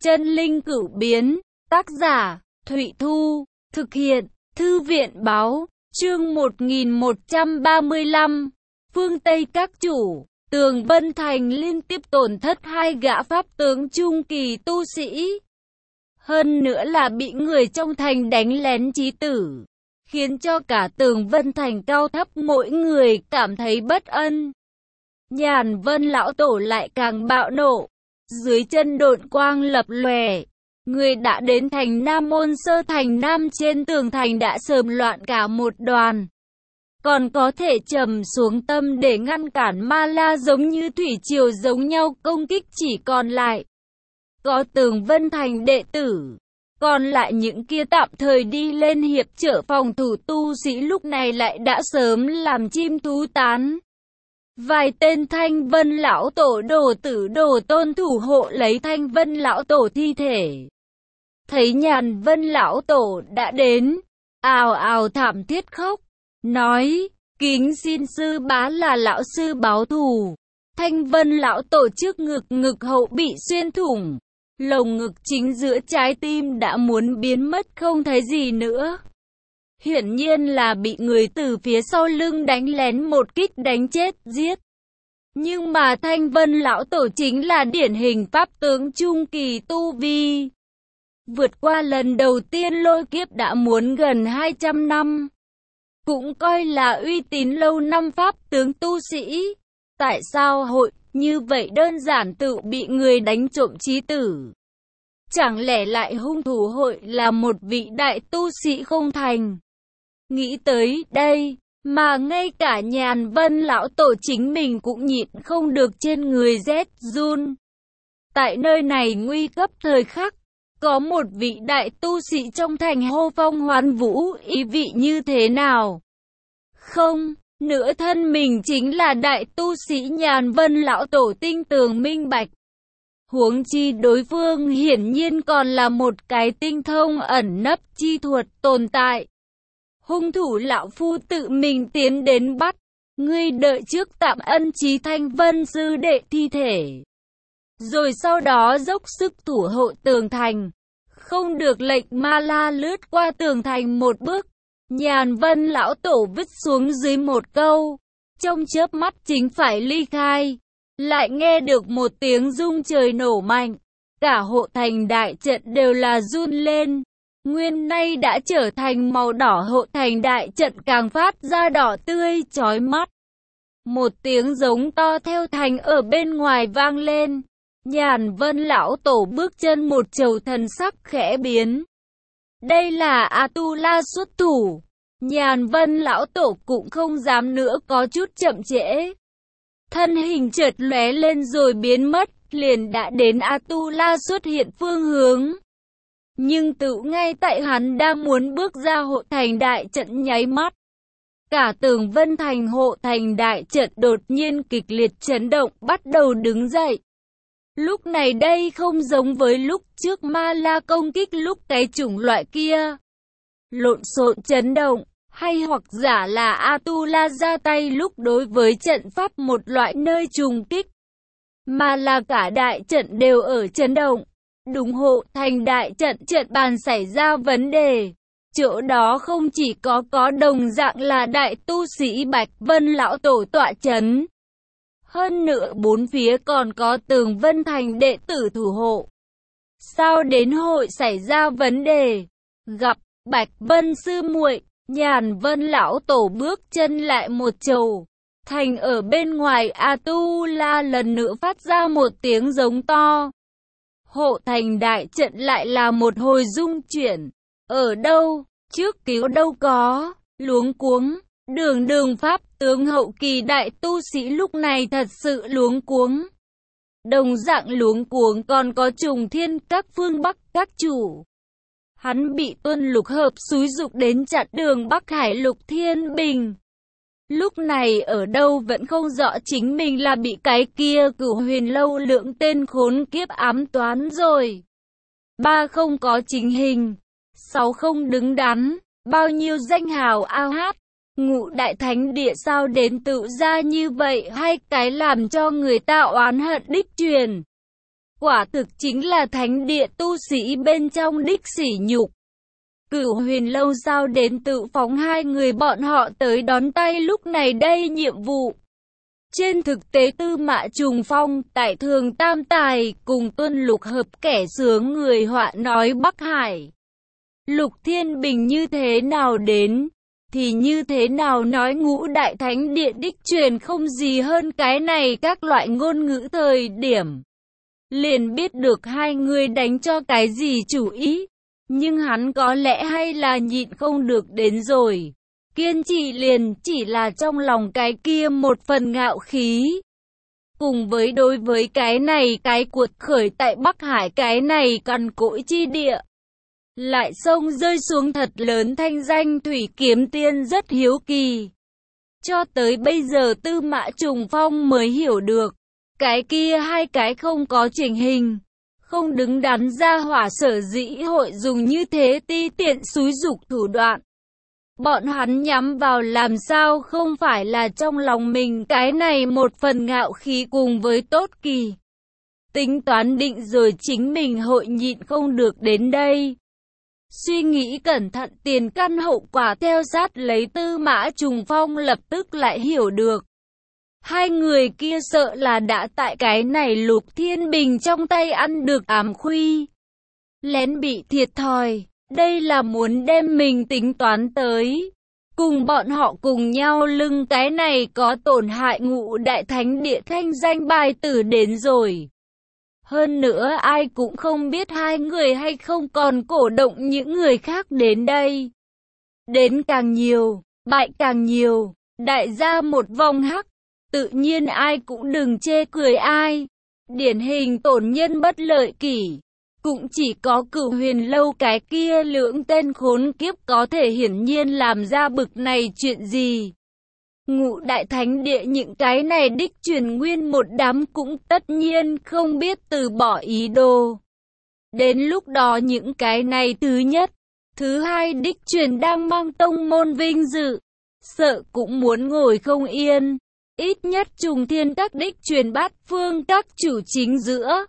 Chân linh cửu biến, tác giả, Thụy Thu, thực hiện, Thư viện báo, chương 1135, phương Tây các chủ, Tường Vân Thành liên tiếp tổn thất 2 gã pháp tướng trung kỳ tu sĩ. Hơn nữa là bị người trong thành đánh lén chí tử, khiến cho cả Tường Vân Thành cao thấp mỗi người cảm thấy bất an. Nhàn Vân lão tổ lại càng bạo nộ, dưới chân độn quang lập lòe, người đã đến thành Nam Môn Sơ thành Nam trên tường thành đã sớm loạn cả một đoàn. Còn có thể trầm xuống tâm để ngăn cản ma la giống như thủy triều giống nhau công kích chỉ còn lại có Tường Vân Thành đệ tử. Còn lại những kia tạm thời đi lên hiệp trợ phòng thủ tu sĩ lúc này lại đã sớm làm chim thú tán. Vài tên Thanh Vân lão tổ đồ tử đồ tôn thủ hộ lấy Thanh Vân lão tổ thi thể. Thấy Nhàn Vân lão tổ đã đến, ào ào thảm thiết khóc, nói, kính xin sư bá là lão sư báo thù. Thanh Vân lão tổ trước ngực hậu bị xuyên thủng, lồng ngực chính giữa trái tim đã muốn biến mất không thấy gì nữa. Hiển nhiên là bị người từ phía sau lưng đánh lén một kích đánh chết giết. Nhưng mà Thanh Vân lão tổ chính là điển hình pháp tướng trung kỳ tu vi. Vượt qua lần đầu tiên lôi kiếp đã muốn gần 200 năm. Cũng coi là uy tín lâu năm pháp tướng tu sĩ. Tại sao hội như vậy đơn giản tự bị người đánh trộm chí tử? Chẳng lẽ lại hung thủ hội là một vị đại tu sĩ không thành? Nghĩ tới đây, mà ngay cả Nhàn Vân lão tổ chính mình cũng nhịn không được trên người rét run. Tại nơi này nguy cấp thời khắc, có một vị đại tu sĩ trong thành hô phong hoán vũ, ý vị như thế nào? Không, nửa thân mình chính là đại tu sĩ Nhàn Vân lão tổ tinh tường minh bạch. Huống chi đối phương hiển nhiên còn là một cái tinh thông ẩn nấp chi thuật tồn tại. Hung thủ lão phu tự mình tiến đến bắt, ngươi đợi trước tạm ân chí Thanh Vân sư đệ thi thể. Rồi sau đó dốc sức thủ hộ tường thành, không được lệnh ma la lướt qua tường thành một bước. Nhàn Vân lão tổ vứt xuống dưới một câu, trong chớp mắt chính phải ly khai. Lại nghe được một tiếng rung trời nổ mạnh, cả hộ thành đại trận đều là run lên. Nguyên nay đã trở thành màu đỏ hộ thành đại trận càng phát ra đỏ tươi chói mắt. Một tiếng giống to theo thành ở bên ngoài vang lên. Nhàn Vân lão tổ bước chân một trầu thần sắc khẽ biến. Đây là A-tu-la xuất thủ. Nhàn Vân lão tổ cũng không dám nữa có chút chậm trễ. Thân hình chợt lóe lên rồi biến mất, liền đã đến A-tu-la xuất hiện phương hướng. Nhưng tự ngay tại hắn đang muốn bước ra hộ thành đại trận nháy mắt, cả Tường Vân Thành hộ thành đại trận đột nhiên kịch liệt chấn động bắt đầu đứng dậy. Lúc này đây không giống với lúc trước ma la công kích lúc cái chủng loại kia. Lộn xộn chấn động, hay hoặc giả là A-tu-la ra tay lúc đối với trận pháp một loại nơi trùng kích. Mà là cả đại trận đều ở chấn động. Đúng hộ thành đại trận trận bàn xảy ra vấn đề. Chỗ đó không chỉ có đồng dạng là đại tu sĩ Bạch Vân lão tổ tọa chấn. Hơn nữa bốn phía còn có Tường Vân Thành đệ tử thủ hộ. Sao đến hội xảy ra vấn đề? Gặp Bạch Vân sư muội, Nhàn Vân lão tổ bước chân lại một trầu. Thành ở bên ngoài A-tu-la lần nữa phát ra một tiếng giống to. Hộ thành đại trận lại là một hồi rung chuyển. Ở đâu? Trước cứu đâu có. Luống cuống. Đường pháp tướng hậu kỳ đại tu sĩ lúc này thật sự luống cuống. Đồng dạng luống cuống còn có Trùng Thiên các phương Bắc các chủ. Hắn bị Tuân Lục Hợp xúi dục đến chặn đường Bắc Hải Lục Thiên Bình. Lúc này ở đâu vẫn không rõ chính mình là bị cái kia Cửu Huyền Lâu lượng tên khốn kiếp ám toán rồi. 3 không có chính hình, 6 không đứng đắn, bao nhiêu danh hào ao hát. Ngũ đại thánh địa sao đến tự ra như vậy hay cái làm cho người ta oán hận đích truyền. Quả thực chính là thánh địa tu sĩ bên trong đích sỉ nhục. Cửu Huyền Lâu sao đến tự phóng hai người bọn họ tới đón tay lúc này đây nhiệm vụ. Trên thực tế Tư Mã Trùng Phong, tại Thường Tam Tài, cùng Tuân Lục Hợp kẻ sướng người họa nói Bắc Hải. Lục Thiên Bình như thế nào đến, thì như thế nào nói Ngũ Đại Thánh Địa đích truyền không gì hơn cái này các loại ngôn ngữ thời điểm. Liền biết được hai người đánh cho cái gì chủ ý, nhưng hắn có lẽ hay là nhịn không được đến rồi. Kiên trì liền chỉ là trong lòng cái kia một phần ngạo khí. Cùng với đối với cái này cái cuột khởi tại Bắc Hải cái này cằn cỗi chi địa. Lại sông rơi xuống thật lớn thanh danh Thủy Kiếm Tiên rất hiếu kỳ. Cho tới bây giờ Tư Mã Trùng Phong mới hiểu được. Cái kia hai cái không có chỉnh hình, không đứng đắn ra hỏa sở dĩ hội dùng như thế ti tiện xúi giục thủ đoạn. Bọn hắn nhắm vào làm sao không phải là trong lòng mình cái này một phần ngạo khí cùng với tốt kỳ. Tính toán định rồi chính mình hội nhịn không được đến đây. Suy nghĩ cẩn thận tiền căn hậu quả theo sát lấy Tư Mã Trùng Phong lập tức lại hiểu được. Hai người kia sợ là đã tại cái này Lục Thiên Bình trong tay ăn được ám khuy. Lén bị thiệt thòi, đây là muốn đem mình tính toán tới. Cùng bọn họ cùng nhau lưng cái này có tổn hại Ngũ Đại Thánh Địa thanh danh bài tử đến rồi. Hơn nữa ai cũng không biết hai người hay không còn cổ động những người khác đến đây. Đến càng nhiều, bại càng nhiều, đại gia một vòng hắc. Tự nhiên ai cũng đừng chê cười ai. Điển hình tổn nhân bất lợi kỷ. Cũng chỉ có Cửu Huyền Lâu cái kia lưỡng tên khốn kiếp có thể hiển nhiên làm ra bực này chuyện gì. Ngũ Đại Thánh Địa những cái này đích truyền nguyên một đám cũng tất nhiên không biết từ bỏ ý đồ. Đến lúc đó những cái này thứ nhất, thứ hai đích truyền đang mang tông môn vinh dự, sợ cũng muốn ngồi không yên. Ít nhất Trùng Thiên các đích truyền bát phương các chủ chính giữa.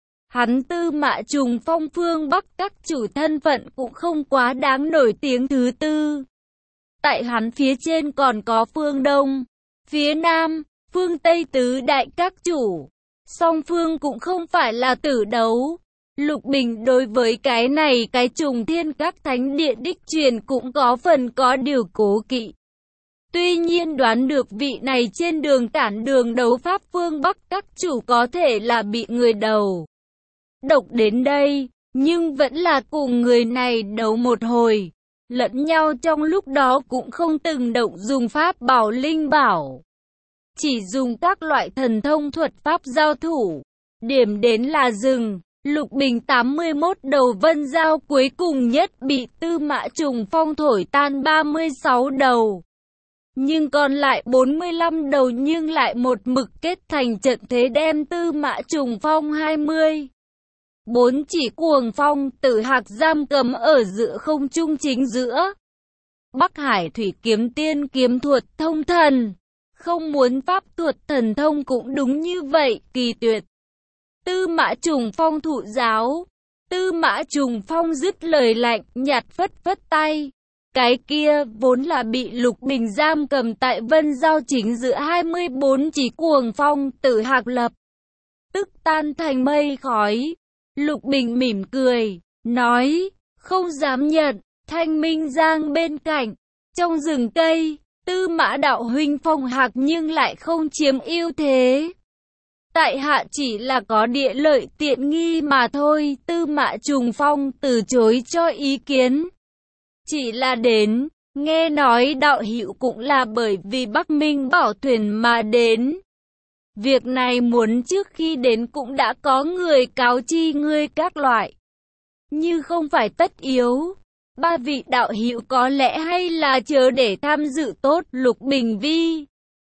Hắn Tư Mã Trùng Phong phương Bắc các chủ thân phận cũng không quá đáng nổi tiếng thứ tư. Tại hắn phía trên còn có phương Đông, phía Nam, phương Tây tứ đại các chủ. Song phương cũng không phải là tử đấu. Lục Bình đối với cái này cái Trùng Thiên các thánh địa đích truyền cũng có phần có điều cố kỵ. Tuy nhiên đoán được vị này trên đường cản đường đấu pháp phương Bắc các chủ có thể là bị người đầu độc đến đây, nhưng vẫn là cùng người này đấu một hồi, lẫn nhau trong lúc đó cũng không từng động dùng pháp bảo linh bảo. Chỉ dùng các loại thần thông thuật pháp giao thủ, điểm đến là dừng. Lục Bình 81 đầu vân giao cuối cùng nhất bị Tư Mã Trùng Phong thổi tan 36 đầu. Nhưng còn lại 45 đầu nhưng lại một mực kết thành trận thế đem Tư Mã Trùng Phong 20. 4 chỉ cuồng phong Tử Hạc giam cầm ở giữa không trung chính giữa. Bắc Hải Thủy Kiếm Tiên kiếm thuật thông thần. Không muốn pháp thuật thần thông cũng đúng như vậy, kỳ tuyệt. Tư Mã Trùng Phong thụ giáo. Tư Mã Trùng Phong dứt lời lạnh, nhạt phất phất tay. Cái kia vốn là bị Lục Bình giam cầm tại vân giao chính giữa 24 chỉ cuồng phong Tử Hạc lập tức tan thành mây khói. Lục Bình mỉm cười, nói, không dám nhận. Thanh Minh Giang bên cạnh, trong rừng cây, Tư Mã đạo huynh Phong Hạc nhưng lại không chiếm ưu thế. Tại hạ chỉ là có địa lợi tiện nghi mà thôi. Tư Mã Trùng Phong từ chối cho ý kiến. Chỉ là đến, nghe nói đạo hữu cũng là bởi vì Bắc Minh bảo thuyền mà đến. Việc này muốn trước khi đến cũng đã có người cáo chi ngươi các loại. Như không phải tất yếu, ba vị đạo hữu có lẽ hay là chờ để tham dự tốt. Lục Bình Vi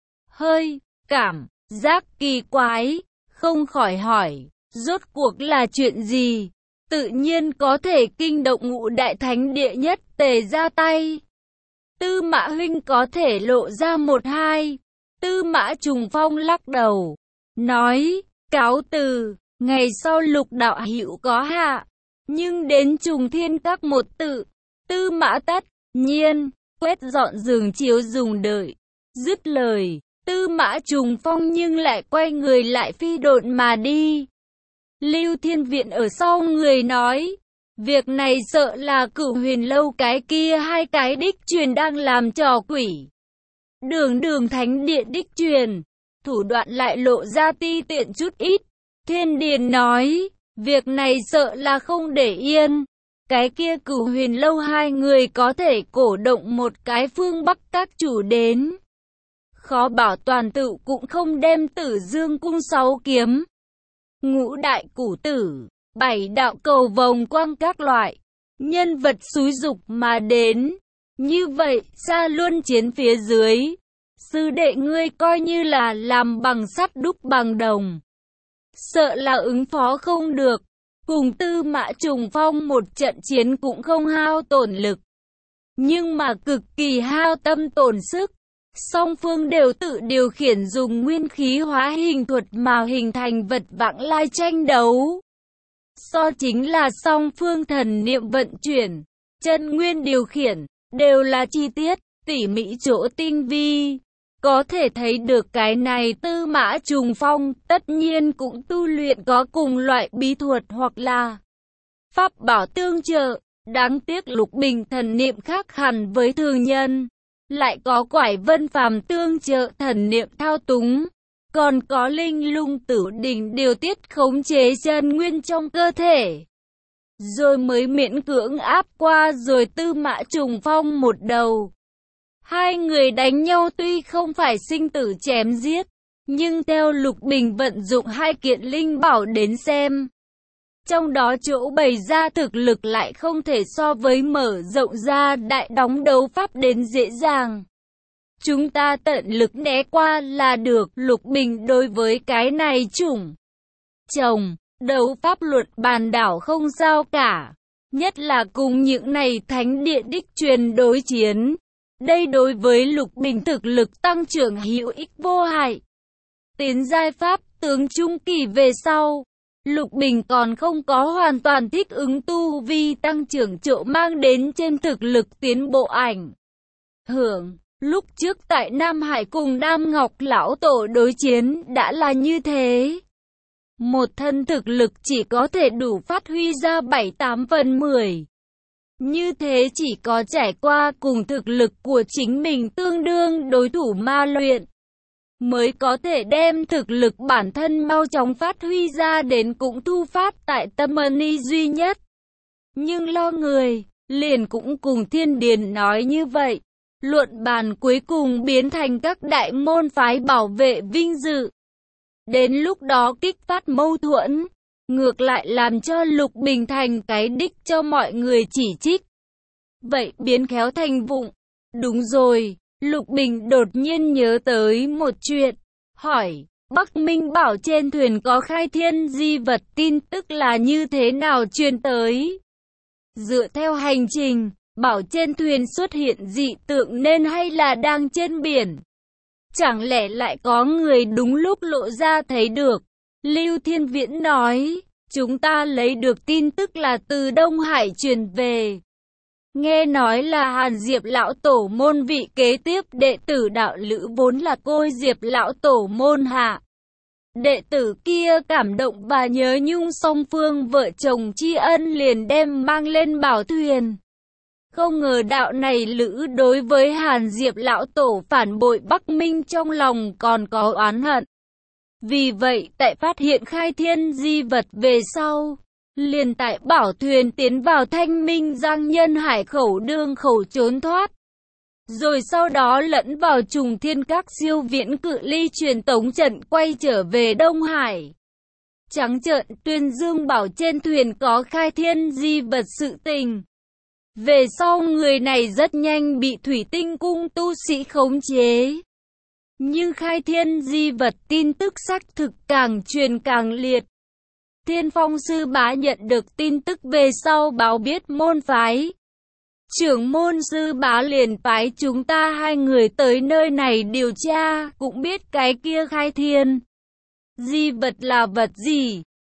hơi cảm giác kỳ quái, không khỏi hỏi, rốt cuộc là chuyện gì? Tự nhiên có thể kinh động Ngũ Đại Thánh Địa nhất tề ra tay. Tư Mã huynh có thể lộ ra một hai. Tư Mã Trùng Phong lắc đầu, nói, cáo từ. Ngày sau Lục đạo hữu có hạ, nhưng đến Trùng Thiên Các một tự, Tư Mã tất nhiên quét dọn giường chiếu dùng đợi. Dứt lời, Tư Mã Trùng Phong nhưng lại quay người lại phi độn mà đi. Lưu Thiên Viện ở sau người nói, việc này sợ là Cửu Huyền Lâu cái kia hai cái đích truyền đang làm trò quỷ. Đường thánh địa đích truyền, thủ đoạn lại lộ ra ti tiện chút ít. Thiên Điền nói, việc này sợ là không để yên. Cái kia Cửu Huyền Lâu hai người có thể cổ động một cái phương Bắc các chủ đến. Khó bảo toàn tự cũng không đem Tử Dương cung 6 kiếm, Ngũ đại củ tử, 7 đạo cầu vòng quang các loại nhân vật xúi dục mà đến. Như vậy, xa luân chiến phía dưới, sư đệ ngươi coi như là làm bằng sắt đúc bằng đồng. Sợ là ứng phó không được, cùng Tư Mã Trùng Phong một trận chiến cũng không hao tổn lực, nhưng mà cực kỳ hao tâm tổn sức. Song phương đều tự điều khiển dùng nguyên khí hóa hình thuật mà hình thành vật vãng lai tranh đấu. So chính là song phương thần niệm vận chuyển, chân nguyên điều khiển, đều là chi tiết, tỉ mỉ chỗ tinh vi. Có thể thấy được cái này Tư Mã Trùng Phong tất nhiên cũng tu luyện có cùng loại bí thuật hoặc là pháp bảo tương trợ. Đáng tiếc Lục Bình thần niệm khác hẳn với thường nhân, lại có Quải Vân Phàm tương trợ thần niệm thao túng, còn có Linh Lung Tử Đỉnh điều tiết khống chế chân nguyên trong cơ thể, rồi mới miễn cưỡng áp qua rồi Tư Mã Trùng Phong một đầu. Hai người đánh nhau tuy không phải sinh tử chém giết, nhưng theo Lục Bình vận dụng hai kiện linh bảo đến xem, trong đó chỗ bày ra thực lực lại không thể so với mở rộng ra đại đóng đấu pháp đến dễ dàng. Chúng ta tận lực né qua là được. Lục Bình đối với cái này chủng chồng đấu pháp luật bàn đảo không sao cả, nhất là cùng những này thánh địa đích truyền đối chiến. Đây đối với Lục Bình thực lực tăng trưởng hữu ích vô hại. Tiến giai pháp tướng trung kỳ về sau, Lục Bình còn không có hoàn toàn thích ứng tu vi tăng trưởng chỗ mang đến trên thực lực tiến bộ ảnh hưởng. Lúc trước tại Nam Hải cùng Nam Ngọc Lão Tổ đối chiến đã là như thế. Một thân thực lực chỉ có thể đủ phát huy ra 7-8 phần 10. Như thế chỉ có trải qua cùng thực lực của chính mình tương đương đối thủ ma luyện, mới có thể đem thực lực bản thân mau chóng phát huy ra đến cũng thu phát tại tâm ni duy nhất. Nhưng lo người, liền cũng cùng Thiên Điền nói như vậy. Luận bàn cuối cùng biến thành các đại môn phái bảo vệ vinh dự. Đến lúc đó kích phát mâu thuẫn, ngược lại làm cho Lục Bình thành cái đích cho mọi người chỉ trích. Vậy biến khéo thành vụng. Đúng rồi, Lục Bình đột nhiên nhớ tới một chuyện, hỏi, Bắc Minh bảo trên thuyền có khai thiên di vật tin tức là như thế nào truyền tới? Dựa theo hành trình, bảo trên thuyền xuất hiện dị tượng nên hay là đang trên biển? Chẳng lẽ lại có người đúng lúc lộ ra thấy được? Lưu Thiên Viễn nói, chúng ta lấy được tin tức là từ Đông Hải truyền về. Nghe nói là Hàn Diệp Lão Tổ môn vị kế tiếp đệ tử đạo lữ vốn là Côi Diệp Lão Tổ môn hạ. Đệ tử kia cảm động và nhớ nhung song phương vợ chồng tri ân liền đem mang lên bảo thuyền. Không ngờ đạo này lữ đối với Hàn Diệp Lão Tổ phản bội Bắc Minh trong lòng còn có oán hận. Vì vậy tại phát hiện khai thiên di vật về sau, liền tại bảo thuyền tiến vào Thanh Minh Giang Nhân Hải khẩu đương khẩu trốn thoát. Rồi sau đó lẫn vào Trùng Thiên Các siêu viễn cự ly truyền tống trận quay trở về Đông Hải. Trắng trợn tuyên dương bảo trên thuyền có khai thiên di vật sự tình. Về sau người này rất nhanh bị Thủy Tinh Cung tu sĩ khống chế. Nhưng khai thiên di vật tin tức xác thực càng truyền càng liệt. Thiên Phong Sư Bá nhận được tin tức về sau báo biết môn phái. Trưởng môn Sư Bá liền phái chúng ta hai người tới nơi này điều tra, cũng biết cái kia khai thiên di vật là vật gì.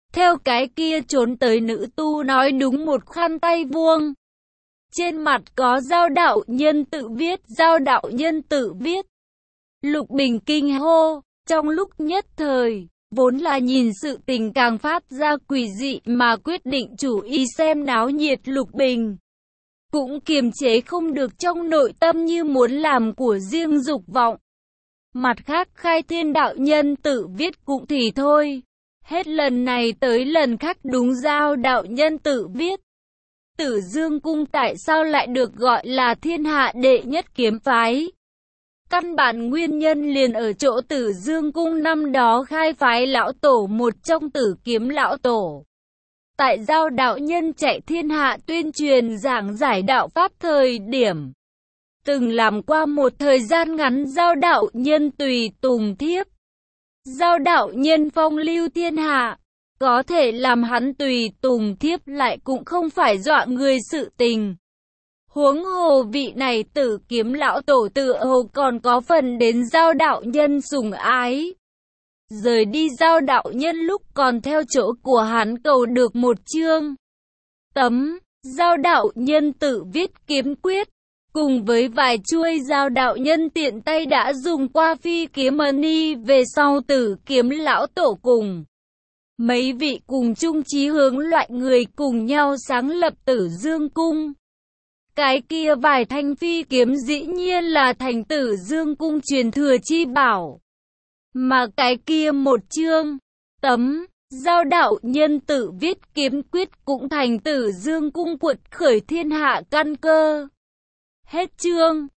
Theo cái kia trốn tới nữ tu nói đúng một khăn tay vuông. Trên mặt có Giao đạo nhân tự viết, Giao đạo nhân tự viết. Lục Bình kinh hô, trong lúc nhất thời, vốn là nhìn sự tình càng phát ra quỷ dị mà quyết định chủ ý xem náo nhiệt Lục Bình. Cũng kiềm chế không được trong nội tâm như muốn làm của riêng dục vọng. Mặt khác Khai Thiên đạo nhân tự viết cũng thì thôi. Hết lần này tới lần khác đúng Giao đạo nhân tự viết. Tử Dương Cung tại sao lại được gọi là thiên hạ đệ nhất kiếm phái? Căn bản nguyên nhân liền ở chỗ Tử Dương Cung năm đó khai phái lão tổ một trong Tử Kiếm lão tổ. Tại Giao đạo nhân chạy thiên hạ tuyên truyền giảng giải đạo pháp thời điểm. Từng làm qua một thời gian ngắn Giao đạo nhân tùy tùng thiếp. Giao đạo nhân phong lưu thiên hạ. Có thể làm hắn tùy tùng thiếp lại cũng không phải dọa người sự tình. Huống hồ vị này Tử Kiếm lão tổ tựa hồ còn có phần đến Giao đạo nhân sủng ái. Rời đi Giao đạo nhân lúc còn theo chỗ của hắn cầu được một chương tấm, Giao đạo nhân tự viết kiếm quyết, cùng với vài chuôi Giao đạo nhân tiện tay đã dùng qua phi kiếm mani về sau Tử Kiếm lão tổ cùng. Mấy vị cùng chung chí hướng loại người cùng nhau sáng lập Tử Dương Cung. Cái kia vài thanh phi kiếm dĩ nhiên là thành Tử Dương Cung truyền thừa chi bảo. Mà cái kia một chương tấm, Giao đạo nhân tự viết kiếm quyết cũng thành Tử Dương Cung quật khởi thiên hạ căn cơ. Hết chương.